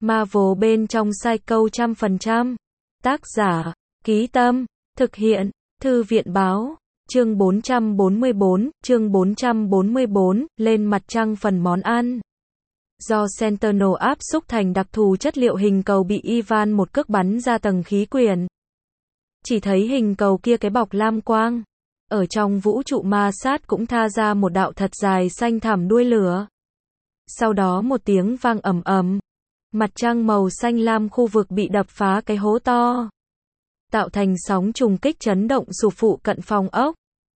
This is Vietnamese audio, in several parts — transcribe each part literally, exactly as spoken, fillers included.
Marvel bên trong Psycho trăm phần trăm. Tác giả, Ký Tâm, thực hiện, Thư viện báo. Chương bốn trăm bốn mươi bốn, chương bốn trăm bốn mươi bốn, lên mặt trăng phần món ăn. Do Sentinel áp xúc thành đặc thù chất liệu hình cầu bị Ivan một cước bắn ra tầng khí quyển. Chỉ thấy hình cầu kia cái bọc lam quang. Ở trong vũ trụ ma sát cũng tha ra một đạo thật dài xanh thẳm đuôi lửa. Sau đó một tiếng vang ầm ầm. Mặt trăng màu xanh lam khu vực bị đập phá cái hố to. Tạo thành sóng trùng kích chấn động sụp phụ cận phòng ốc.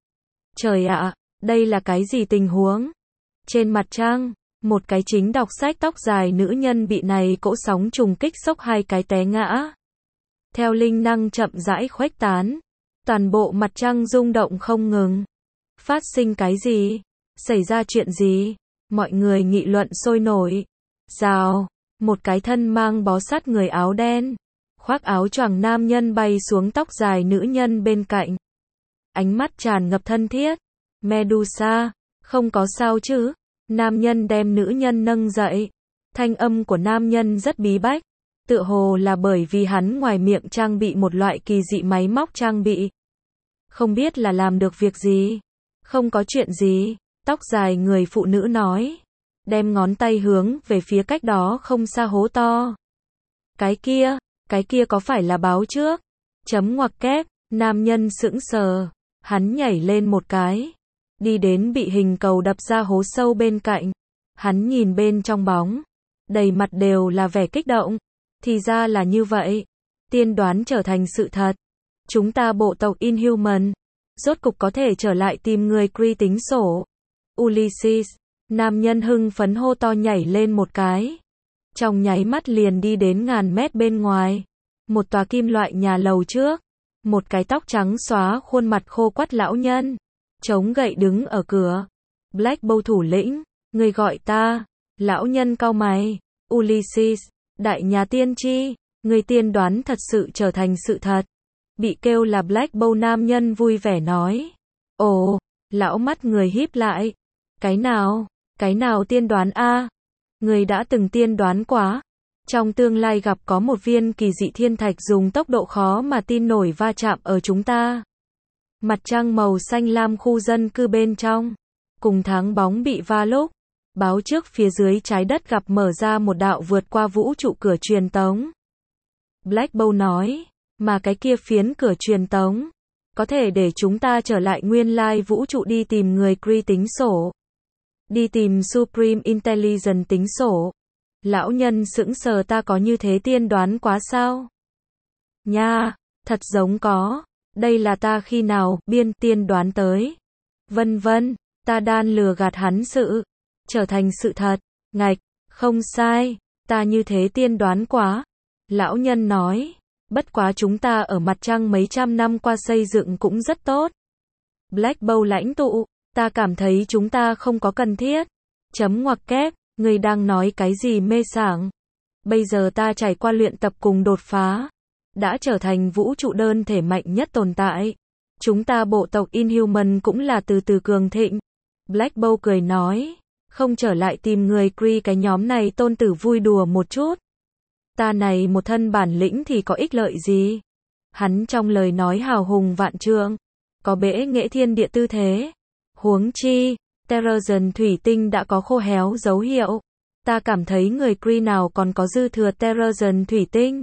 Trời ạ, đây là cái gì tình huống? Trên mặt trăng, một cái chính đọc sách tóc dài nữ nhân bị này cỗ sóng trùng kích sốc hai cái té ngã. Theo linh năng chậm rãi khuếch tán, toàn bộ mặt trăng rung động không ngừng. Phát sinh cái gì? Xảy ra chuyện gì? Mọi người nghị luận sôi nổi. Rào, một cái thân mang bó sát người áo đen, khoác áo choàng nam nhân bay xuống tóc dài nữ nhân bên cạnh. Ánh mắt tràn ngập thân thiết. Medusa, không có sao chứ? Nam nhân đem nữ nhân nâng dậy. Thanh âm của nam nhân rất bí bách. Tựa hồ là bởi vì hắn ngoài miệng trang bị một loại kỳ dị máy móc trang bị. Không biết là làm được việc gì. Không có chuyện gì, tóc dài người phụ nữ nói. Đem ngón tay hướng về phía cách đó không xa hố to. Cái kia, cái kia có phải là báo trước? Chấm ngoặc kép, nam nhân sững sờ. Hắn nhảy lên một cái. Đi đến bị hình cầu đập ra hố sâu bên cạnh. Hắn nhìn bên trong bóng. Đầy mặt đều là vẻ kích động. Thì ra là như vậy. Tiên đoán trở thành sự thật. Chúng ta bộ tộc Inhuman. Rốt cục có thể trở lại tìm người Kree tính sổ. Ulysses. Nam nhân hưng phấn hô to nhảy lên một cái. Trong nháy mắt liền đi đến ngàn mét bên ngoài. Một tòa kim loại nhà lầu trước. Một cái tóc trắng xóa khuôn mặt khô quắt lão nhân. Chống gậy đứng ở cửa. Black Bolt thủ lĩnh. Người gọi ta. Lão nhân cau mày. Ulysses. Đại nhà tiên tri. Người tiên đoán thật sự trở thành sự thật. Bị kêu là Black Bolt nam nhân vui vẻ nói. Ồ. Lão mắt người híp lại. Cái nào? Cái nào tiên đoán a? Người đã từng tiên đoán quá. Trong tương lai gặp có một viên kỳ dị thiên thạch dùng tốc độ khó mà tin nổi va chạm ở chúng ta. Mặt trăng màu xanh lam khu dân cư bên trong. Cùng tháng bóng bị va lúc. Báo trước phía dưới trái đất gặp mở ra một đạo vượt qua vũ trụ cửa truyền tống. Black Bolt nói. Mà cái kia phiến cửa truyền tống. Có thể để chúng ta trở lại nguyên lai vũ trụ đi tìm người Kree tính sổ. Đi tìm Supreme Intelligence tính sổ. Lão nhân sững sờ ta có như thế tiên đoán quá sao? Nha, thật giống có. Đây là ta khi nào biên tiên đoán tới. Vân vân, ta đan lừa gạt hắn sự. Trở thành sự thật. Ngạch, không sai. Ta như thế tiên đoán quá. Lão nhân nói. Bất quá chúng ta ở mặt trăng mấy trăm năm qua xây dựng cũng rất tốt. Black Bolt lãnh tụ. Ta cảm thấy chúng ta không có cần thiết. Chấm ngoặc kép, người đang nói cái gì mê sảng. Bây giờ ta trải qua luyện tập cùng đột phá. Đã trở thành vũ trụ đơn thể mạnh nhất tồn tại. Chúng ta bộ tộc Inhuman cũng là từ từ cường thịnh. Black Bolt cười nói. Không trở lại tìm người Kree cái nhóm này tôn tử vui đùa một chút. Ta này một thân bản lĩnh thì có ích lợi gì? Hắn trong lời nói hào hùng vạn trượng. Có bẽ nghệ thiên địa tư thế. Huống chi, Terrogen thủy tinh đã có khô héo dấu hiệu. Ta cảm thấy người Kree nào còn có dư thừa Terrogen thủy tinh.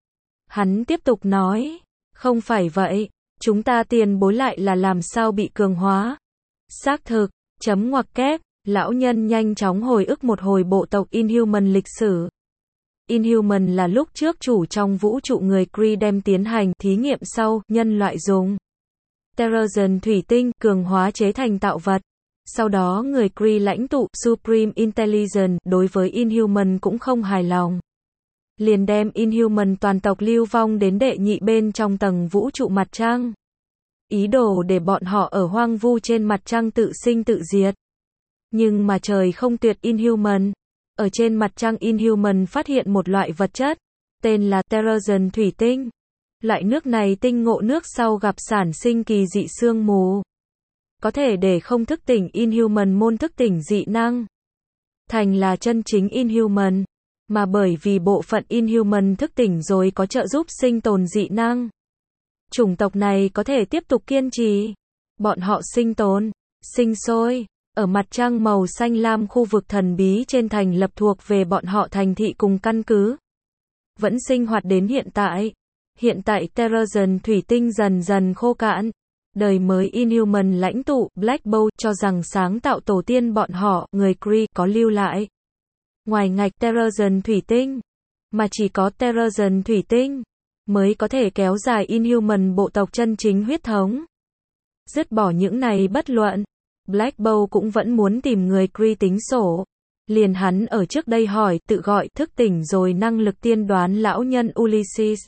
Hắn tiếp tục nói. Không phải vậy. Chúng ta tiền bối lại là làm sao bị cường hóa. Xác thực, chấm ngoặc kép, lão nhân nhanh chóng hồi ức một hồi bộ tộc Inhuman lịch sử. Inhuman là lúc trước chủ trong vũ trụ người Kree đem tiến hành thí nghiệm sau nhân loại dùng. Terrogen thủy tinh cường hóa chế thành tạo vật. Sau đó người Kree lãnh tụ Supreme Intelligence đối với Inhuman cũng không hài lòng. Liền đem Inhuman toàn tộc lưu vong đến đệ nhị bên trong tầng vũ trụ mặt trăng. Ý đồ để bọn họ ở hoang vu trên mặt trăng tự sinh tự diệt. Nhưng mà trời không tuyệt Inhuman. Ở trên mặt trăng Inhuman phát hiện một loại vật chất. Tên là Terrogen thủy tinh. Loại nước này tinh ngộ nước sau gặp sản sinh kỳ dị sương mù. Có thể để không thức tỉnh Inhuman môn thức tỉnh dị năng. Thành là chân chính Inhuman. mà bởi vì bộ phận Inhuman thức tỉnh rồi có trợ giúp sinh tồn dị năng. Chủng tộc này có thể tiếp tục kiên trì. Bọn họ sinh tồn, sinh sôi, ở mặt trăng màu xanh lam khu vực thần bí trên thành lập thuộc về bọn họ thành thị cùng căn cứ. Vẫn sinh hoạt đến hiện tại. Hiện tại Terrazen thủy tinh dần dần khô cạn. Đời mới Inhuman lãnh tụ, Black Bolt, cho rằng sáng tạo tổ tiên bọn họ, người Kree, có lưu lại. Ngoài ngạch Terrazen thủy tinh, mà chỉ có Terrazen thủy tinh, mới có thể kéo dài Inhuman bộ tộc chân chính huyết thống. Dứt bỏ những này bất luận, Black Bolt cũng vẫn muốn tìm người Kree tính sổ. Liền hắn ở trước đây hỏi, tự gọi, thức tỉnh rồi năng lực tiên đoán lão nhân Ulysses.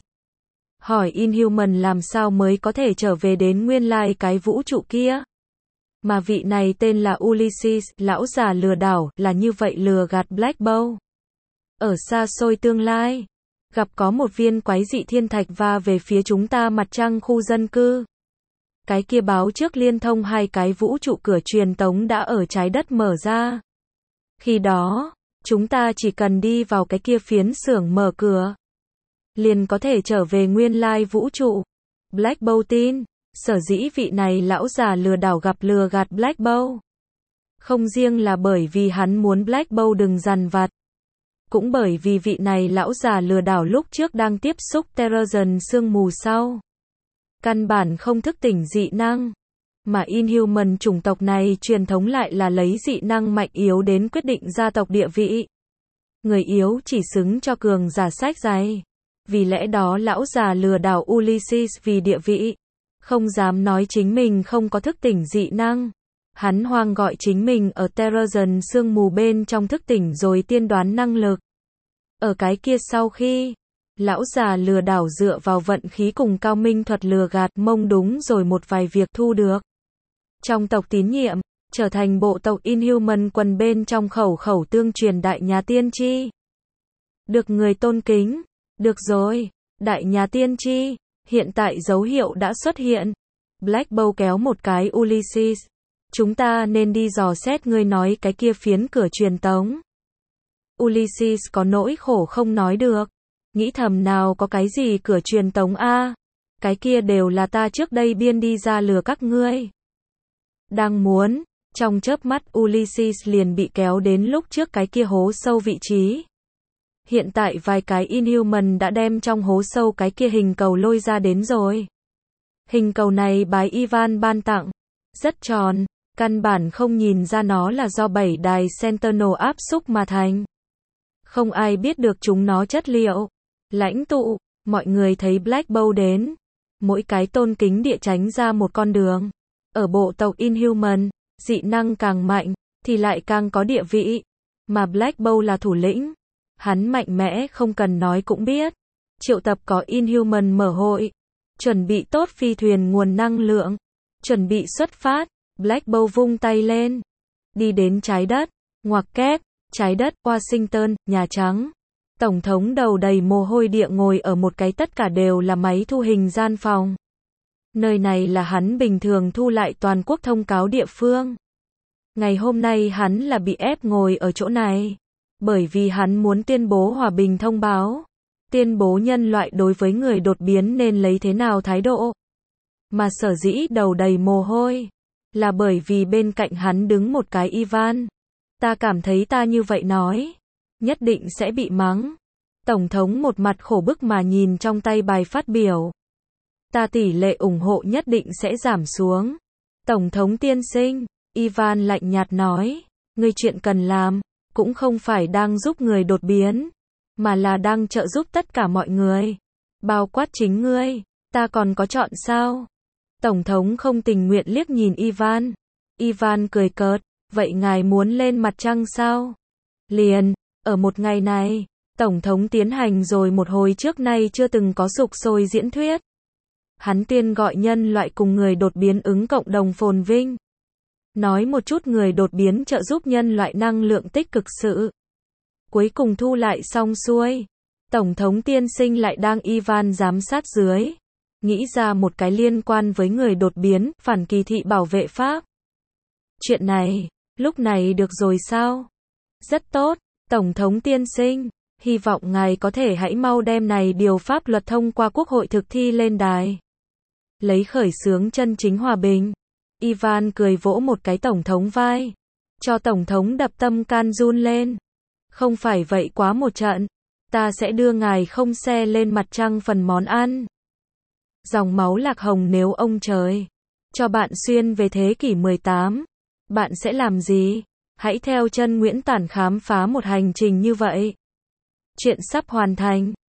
Hỏi Inhuman làm sao mới có thể trở về đến nguyên lai cái vũ trụ kia. Mà vị này tên là Ulysses, lão già lừa đảo, là như vậy lừa gạt Black Bolt. Ở xa xôi tương lai, gặp có một viên quái dị thiên thạch va về phía chúng ta mặt trăng khu dân cư. Cái kia báo trước liên thông hai cái vũ trụ cửa truyền tống đã ở trái đất mở ra. Khi đó, chúng ta chỉ cần đi vào cái kia phiến xưởng mở cửa, liền có thể trở về nguyên lai vũ trụ. Black Bolt tin, sở dĩ vị này lão già lừa đảo gặp lừa gạt Black Bolt. Không riêng là bởi vì hắn muốn Black Bolt đừng dằn vặt. Cũng bởi vì vị này lão già lừa đảo lúc trước đang tiếp xúc Terrazen sương mù sau. Căn bản không thức tỉnh dị năng. Mà Inhuman chủng tộc này truyền thống lại là lấy dị năng mạnh yếu đến quyết định gia tộc địa vị. Người yếu chỉ xứng cho cường giả sách dày. Vì lẽ đó lão già lừa đảo Ulysses vì địa vị, không dám nói chính mình không có thức tỉnh dị năng. Hắn hoang gọi chính mình ở Terrazen sương mù bên trong thức tỉnh rồi tiên đoán năng lực. Ở cái kia sau khi, lão già lừa đảo dựa vào vận khí cùng cao minh thuật lừa gạt mông đúng rồi một vài việc thu được. Trong tộc tín nhiệm, trở thành bộ tộc Inhuman quần bên trong khẩu khẩu tương truyền đại nhà tiên tri. Được người tôn kính. Được rồi, đại nhà tiên tri, hiện tại dấu hiệu đã xuất hiện. Black Bolt kéo một cái Ulysses. Chúng ta nên đi dò xét ngươi nói cái kia phiến cửa truyền tống. Ulysses có nỗi khổ không nói được. Nghĩ thầm nào có cái gì cửa truyền tống a? Cái kia đều là ta trước đây biên đi ra lừa các ngươi. Đang muốn, trong chớp mắt Ulysses liền bị kéo đến lúc trước cái kia hố sâu vị trí. Hiện tại vài cái Inhuman đã đem trong hố sâu cái kia hình cầu lôi ra đến rồi. Hình cầu này bái Ivan ban tặng. Rất tròn, căn bản không nhìn ra nó là do bảy đài Sentinel áp xúc mà thành. Không ai biết được chúng nó chất liệu. Lãnh tụ, mọi người thấy Black Bolt đến. Mỗi cái tôn kính địa tránh ra một con đường. Ở bộ tộc Inhuman, dị năng càng mạnh, thì lại càng có địa vị. Mà Black Bolt là thủ lĩnh. Hắn mạnh mẽ không cần nói cũng biết. Triệu tập có Inhuman mở hội. Chuẩn bị tốt phi thuyền nguồn năng lượng. Chuẩn bị xuất phát. Black Bolt vung tay lên. Đi đến trái đất. Ngoặc kép. Trái đất, Washington, Nhà Trắng. Tổng thống đầu đầy mồ hôi địa ngồi ở một cái tất cả đều là máy thu hình gian phòng. Nơi này là hắn bình thường thu lại toàn quốc thông cáo địa phương. Ngày hôm nay hắn là bị ép ngồi ở chỗ này. Bởi vì hắn muốn tuyên bố hòa bình thông báo. Tuyên bố nhân loại đối với người đột biến nên lấy thế nào thái độ. Mà sở dĩ đầu đầy mồ hôi. Là bởi vì bên cạnh hắn đứng một cái Ivan. Ta cảm thấy ta như vậy nói. Nhất định sẽ bị mắng. Tổng thống một mặt khổ bức mà nhìn trong tay bài phát biểu. Ta tỷ lệ ủng hộ nhất định sẽ giảm xuống. Tổng thống tiên sinh. Ivan lạnh nhạt nói. Ngươi chuyện cần làm. Cũng không phải đang giúp người đột biến. Mà là đang trợ giúp tất cả mọi người. Bao quát chính ngươi. Ta còn có chọn sao? Tổng thống không tình nguyện liếc nhìn Ivan. Ivan cười cợt. Vậy ngài muốn lên mặt trăng sao? Liền, ở một ngày này, Tổng thống tiến hành rồi một hồi trước nay chưa từng có sục sôi diễn thuyết. Hắn tuyên gọi nhân loại cùng người đột biến ứng cộng đồng phồn vinh. Nói một chút người đột biến trợ giúp nhân loại năng lượng tích cực sự. Cuối cùng thu lại xong xuôi. Tổng thống tiên sinh lại đang Ivan giám sát dưới. Nghĩ ra một cái liên quan với người đột biến, phản kỳ thị bảo vệ pháp. Chuyện này, lúc này được rồi sao? Rất tốt, Tổng thống tiên sinh. Hy vọng ngài có thể hãy mau đem này điều pháp luật thông qua Quốc hội thực thi lên đài. Lấy khởi xướng chân chính hòa bình. Ivan cười vỗ một cái Tổng thống vai. Cho Tổng thống đập tâm can run lên. Không phải vậy quá một trận. Ta sẽ đưa ngài không xe lên mặt trăng phần món ăn. Dòng máu lạc hồng nếu ông trời cho bạn xuyên về thế kỷ mười tám. Bạn sẽ làm gì? Hãy theo chân Nguyễn Tản khám phá một hành trình như vậy. Chuyện sắp hoàn thành.